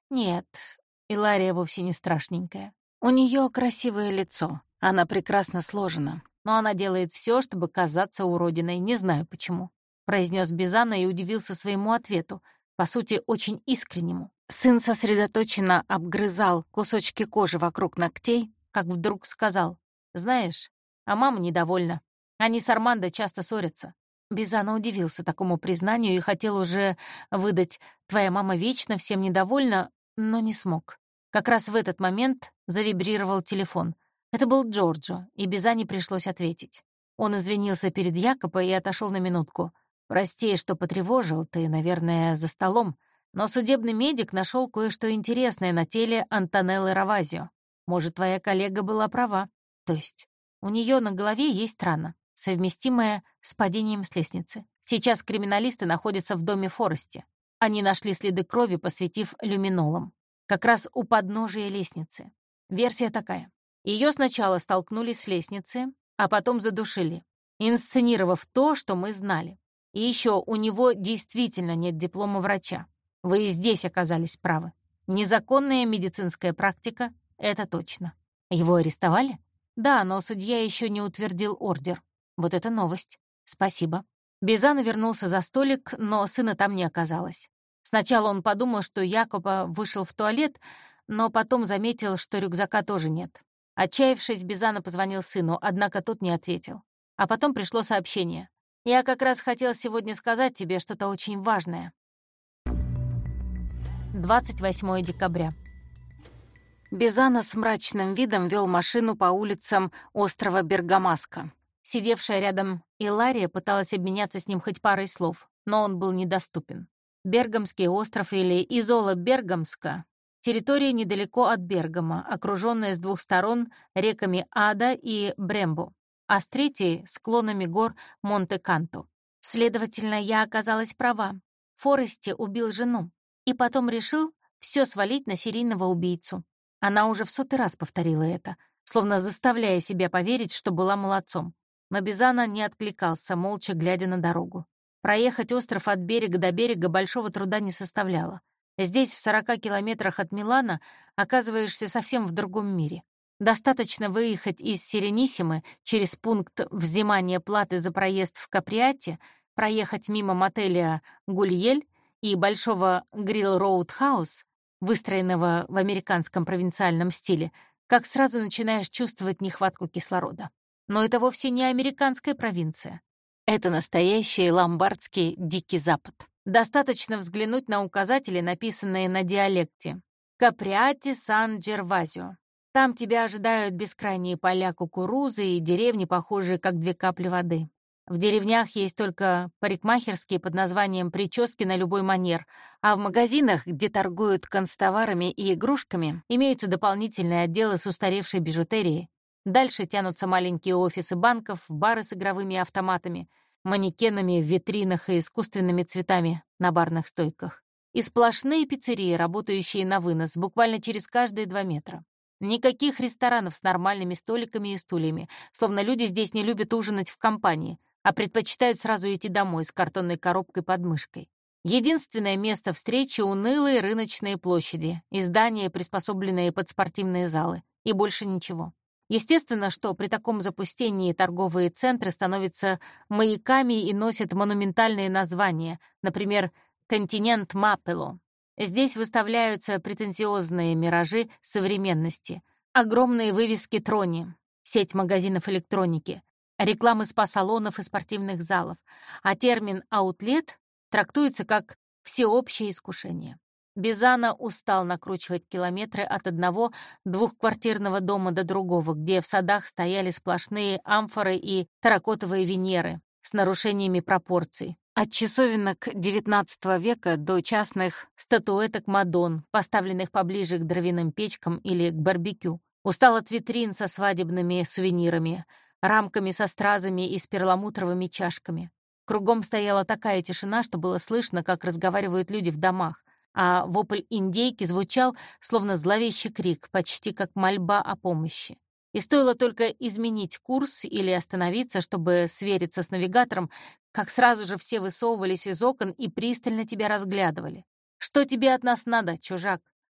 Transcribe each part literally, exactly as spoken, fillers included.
Нет, Илария вовсе не страшненькая. У нее красивое лицо, она прекрасно сложена, но она делает все, чтобы казаться уродиной, не знаю почему», — произнес Бизана и удивился своему ответу, по сути, очень искреннему. Сын сосредоточенно обгрызал кусочки кожи вокруг ногтей, как вдруг сказал: «Знаешь, а мама недовольна. Они с Армандо часто ссорятся». Бизана удивился такому признанию и хотел уже выдать: «Твоя мама вечно всем недовольна», но не смог. Как раз в этот момент завибрировал телефон. Это был Джорджо, и Бизане пришлось ответить. Он извинился перед Якобо и отошел на минутку. «Прости, что потревожил, ты, наверное, за столом, но судебный медик нашел кое-что интересное на теле Антонеллы Равазио. Может, твоя коллега была права. То есть у нее на голове есть рана, совместимая с падением с лестницы. Сейчас криминалисты находятся в доме Форесте. Они нашли следы крови, посветив люминолом. Как раз у подножия лестницы. Версия такая. Ее сначала столкнули с лестницы, а потом задушили, инсценировав то, что мы знали. И еще у него действительно нет диплома врача. Вы и здесь оказались правы. Незаконная медицинская практика — это точно. Его арестовали? Да, но судья еще не утвердил ордер. Вот это новость. Спасибо. Бизана вернулся за столик, но сына там не оказалось. Сначала он подумал, что Якобо вышел в туалет, но потом заметил, что рюкзака тоже нет. Отчаявшись, Бизана позвонил сыну, однако тот не ответил. А потом пришло сообщение. «Я как раз хотел сегодня сказать тебе что-то очень важное». двадцать восьмое декабря. Бизана с мрачным видом вел машину по улицам острова Бергамаска. Сидевшая рядом Илария пыталась обменяться с ним хоть парой слов, но он был недоступен. Бергамский остров или Изола Бергамска — территория недалеко от Бергама, окруженная с двух сторон реками Ада и Брембо, а с третьей — склонами гор Монте-Канто. Следовательно, я оказалась права. Форесте убил жену и потом решил все свалить на серийного убийцу. Она уже в сотый раз повторила это, словно заставляя себя поверить, что была молодцом. Но Бизана не откликался, молча глядя на дорогу. Проехать остров от берега до берега большого труда не составляло. Здесь, в сорока километрах от Милана, оказываешься совсем в другом мире. Достаточно выехать из Сиренисимы через пункт взимания платы за проезд в Каприате, проехать мимо мотеля «Гульель» и большого грилл-роуд-хаус, выстроенного в американском провинциальном стиле, как сразу начинаешь чувствовать нехватку кислорода. Но это вовсе не американская провинция. Это настоящий ломбардский Дикий Запад. Достаточно взглянуть на указатели, написанные на диалекте. «Каприати Сан-Джервазио». Там тебя ожидают бескрайние поля кукурузы и деревни, похожие как две капли воды. В деревнях есть только парикмахерские под названием «прически на любой манер», а в магазинах, где торгуют канцтоварами и игрушками, имеются дополнительные отделы с устаревшей бижутерией. Дальше тянутся маленькие офисы банков, бары с игровыми автоматами, манекенами в витринах и искусственными цветами на барных стойках. И сплошные пиццерии, работающие на вынос, буквально через каждые два метра. Никаких ресторанов с нормальными столиками и стульями, словно люди здесь не любят ужинать в компании, а предпочитают сразу идти домой с картонной коробкой под мышкой. Единственное место встречи — унылые рыночные площади и здания, приспособленные под спортивные залы, и больше ничего. Естественно, что при таком запустении торговые центры становятся маяками и носят монументальные названия, например, «Континент Мапело». Здесь выставляются претенциозные миражи современности, огромные вывески Трони, сеть магазинов электроники, рекламы спа-салонов и спортивных залов, а термин «аутлет» трактуется как «всеобщее искушение». Бизана устал накручивать километры от одного двухквартирного дома до другого, где в садах стояли сплошные амфоры и терракотовые Венеры с нарушениями пропорций. От часовенок девятнадцатого века до частных статуэток Мадон, поставленных поближе к дровяным печкам или к барбекю. Устал от витрин со свадебными сувенирами, рамками со стразами и с перламутровыми чашками. Кругом стояла такая тишина, что было слышно, как разговаривают люди в домах, а вопль индейки звучал, словно зловещий крик, почти как мольба о помощи. И стоило только изменить курс или остановиться, чтобы свериться с навигатором, как сразу же все высовывались из окон и пристально тебя разглядывали. «Что тебе от нас надо, чужак?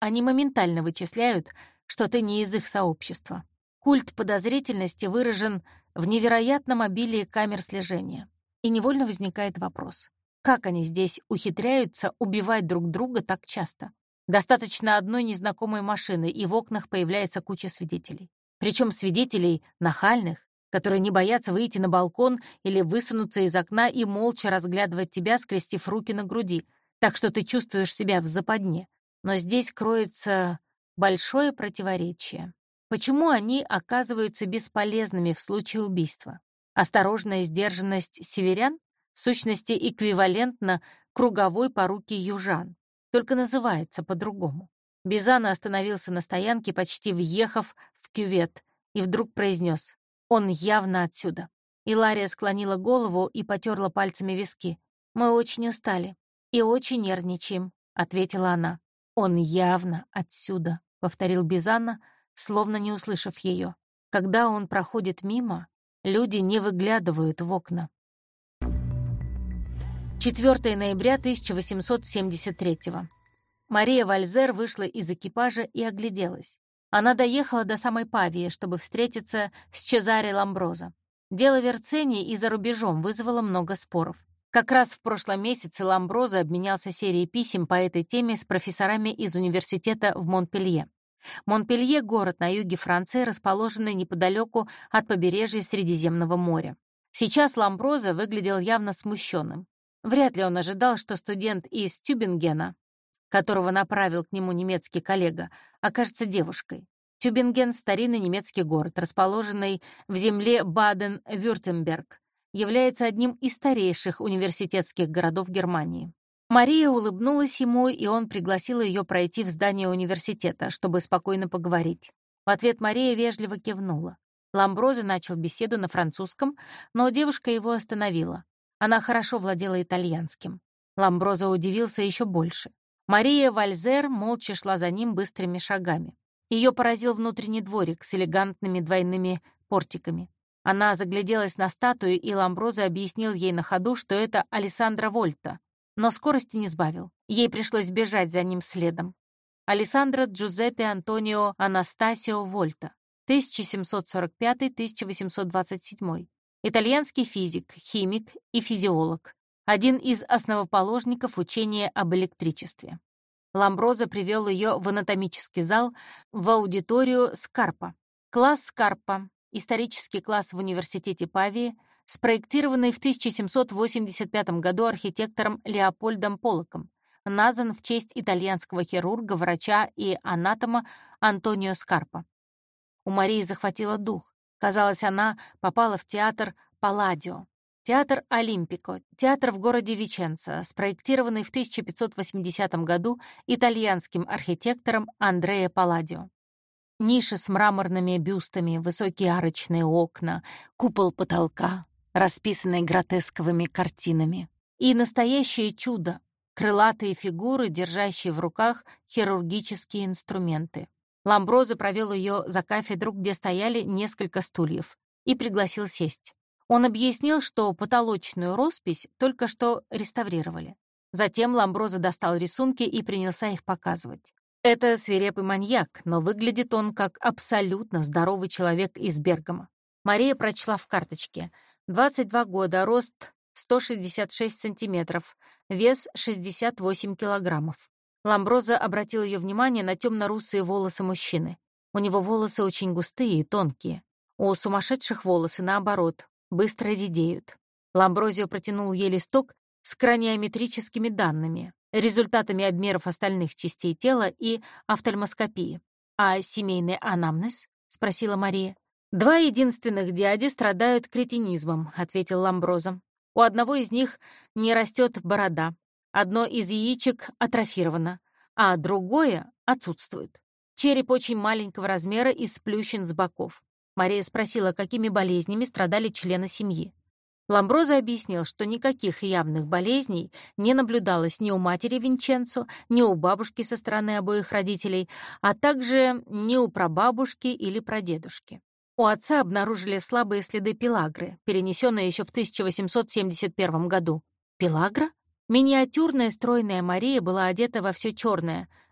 Они моментально вычисляют, что ты не из их сообщества. Культ подозрительности выражен в невероятном обилии камер слежения. И невольно возникает вопрос, как они здесь ухитряются убивать друг друга так часто? Достаточно одной незнакомой машины, и в окнах появляется куча свидетелей. Причем свидетелей нахальных, которые не боятся выйти на балкон или высунуться из окна и молча разглядывать тебя, скрестив руки на груди, так что ты чувствуешь себя в западне. Но здесь кроется большое противоречие. Почему они оказываются бесполезными в случае убийства? Осторожная сдержанность северян в сущности эквивалентна круговой поруке южан, только называется по-другому. Бизана остановился на стоянке, почти въехав в кювет, и вдруг произнес: «Он явно отсюда». Илария склонила голову и потерла пальцами виски. «Мы очень устали и очень нервничаем», — ответила она. «Он явно отсюда», — повторил Бизана, словно не услышав ее. «Когда он проходит мимо, люди не выглядывают в окна». четвёртого ноября тысяча восемьсот семьдесят третьего. Мария Вальзер вышла из экипажа и огляделась. Она доехала до самой Павии, чтобы встретиться с Чезаре Ламброзо. Дело Верцени и за рубежом вызвало много споров. Как раз в прошлом месяце Ламброзо обменялся серией писем по этой теме с профессорами из университета в Монпелье. Монпелье — город на юге Франции, расположенный неподалеку от побережья Средиземного моря. Сейчас Ламброзо выглядел явно смущенным. Вряд ли он ожидал, что студент из Тюбингена, которого направил к нему немецкий коллега, окажется девушкой. Тюбинген — старинный немецкий город, расположенный в земле Баден-Вюртемберг, является одним из старейших университетских городов Германии. Мария улыбнулась ему, и он пригласил ее пройти в здание университета, чтобы спокойно поговорить. В ответ Мария вежливо кивнула. Ламброзо начал беседу на французском, но девушка его остановила. Она хорошо владела итальянским. Ламброзо удивился еще больше. Мария Вальзер молча шла за ним быстрыми шагами. Ее поразил внутренний дворик с элегантными двойными портиками. Она загляделась на статую, и Ламброзо объяснил ей на ходу, что это Алессандро Вольта, но скорости не сбавил. Ей пришлось бежать за ним следом. Алессандро Джузеппе Антонио Анастасио Вольта, тысяча семьсот сорок пятый — тысяча восемьсот двадцать седьмой. Итальянский физик, химик и физиолог. Один из основоположников учения об электричестве. Ламброзо привел ее в анатомический зал, в аудиторию Скарпа. Класс Скарпа, исторический класс в университете Павии, спроектированный в тысяча семьсот восемьдесят пятом году архитектором Леопольдом Поллоком, назван в честь итальянского хирурга, врача и анатома Антонио Скарпа. У Марии захватило дух. Казалось, она попала в театр Палладио. Театр Олимпико, театр в городе Виченца, спроектированный в тысяча пятьсот восьмидесятом году итальянским архитектором Андреа Палладио. Ниши с мраморными бюстами, высокие арочные окна, купол потолка, расписанный гротесковыми картинами. И настоящее чудо — крылатые фигуры, держащие в руках хирургические инструменты. Ламброзо провел ее за кафедру, где стояли несколько стульев, и пригласил сесть. Он объяснил, что потолочную роспись только что реставрировали. Затем Ламброзо достал рисунки и принялся их показывать. Это свирепый маньяк, но выглядит он как абсолютно здоровый человек из Бергамо. Мария прочла в карточке. двадцать два года, рост сто шестьдесят шесть сантиметров, вес шестьдесят восемь килограммов. Ламброзо обратил ее внимание на темно-русые волосы мужчины. У него волосы очень густые и тонкие. У сумасшедших волосы, наоборот, быстро редеют. Ламброзио протянул ей листок с краниометрическими данными, результатами обмеров остальных частей тела и офтальмоскопии. «А семейный анамнез?» — спросила Мария. «Два единственных дяди страдают кретинизмом», — ответил Ламброзо. «У одного из них не растет борода, одно из яичек атрофировано, а другое отсутствует. Череп очень маленького размера и сплющен с боков». Мария спросила, какими болезнями страдали члены семьи. Ламброзо объяснил, что никаких явных болезней не наблюдалось ни у матери Винченцо, ни у бабушки со стороны обоих родителей, а также ни у прабабушки или прадедушки. У отца обнаружили слабые следы пелагры, перенесенные еще в тысяча восемьсот семьдесят первом году. Пелагра? Миниатюрная стройная Мария была одета во все черное,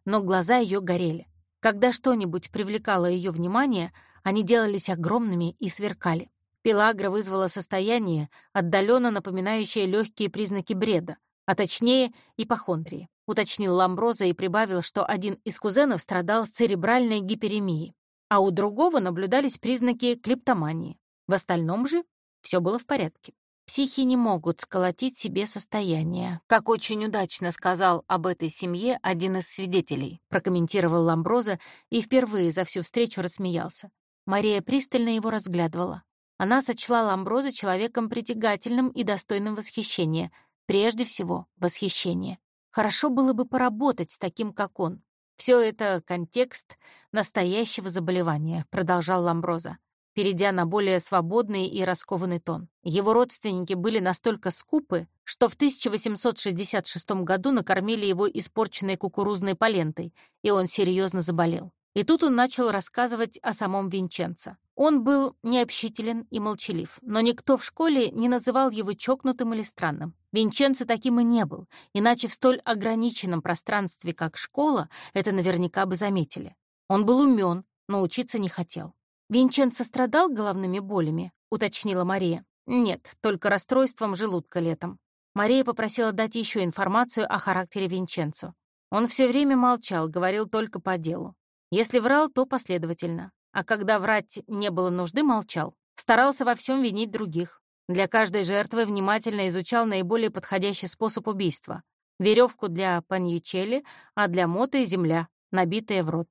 но глаза ее горели. Когда что-нибудь привлекало ее внимание, они делались огромными и сверкали. Пелагра вызвала состояние, отдаленно напоминающее легкие признаки бреда, а точнее ипохондрии, уточнил Ламброза и прибавил, что один из кузенов страдал церебральной гиперемией, а у другого наблюдались признаки клептомании. В остальном же все было в порядке. Психи не могут сколотить себе состояние, как очень удачно сказал об этой семье один из свидетелей, прокомментировал Ламброза и впервые за всю встречу рассмеялся. Мария пристально его разглядывала. Она сочла Ламброза человеком притягательным и достойным восхищения. Прежде всего, восхищения. Хорошо было бы поработать с таким, как он. Все это контекст настоящего заболевания, продолжал Ламброза, перейдя на более свободный и раскованный тон. Его родственники были настолько скупы, что в тысяча восемьсот шестьдесят шестом году накормили его испорченной кукурузной полентой, и он серьезно заболел. И тут он начал рассказывать о самом Винченцо. Он был необщителен и молчалив, но никто в школе не называл его чокнутым или странным. Винченцо таким и не был, иначе в столь ограниченном пространстве, как школа, это наверняка бы заметили. Он был умен, но учиться не хотел. «Винченцо страдал головными болями?» — уточнила Мария. «Нет, только расстройством желудка летом». Мария попросила дать еще информацию о характере Винченцо. Он все время молчал, говорил только по делу. Если врал, то последовательно. А когда врать не было нужды, молчал. Старался во всем винить других. Для каждой жертвы внимательно изучал наиболее подходящий способ убийства. Веревку для паньячелли, а для моты — земля, набитая в рот.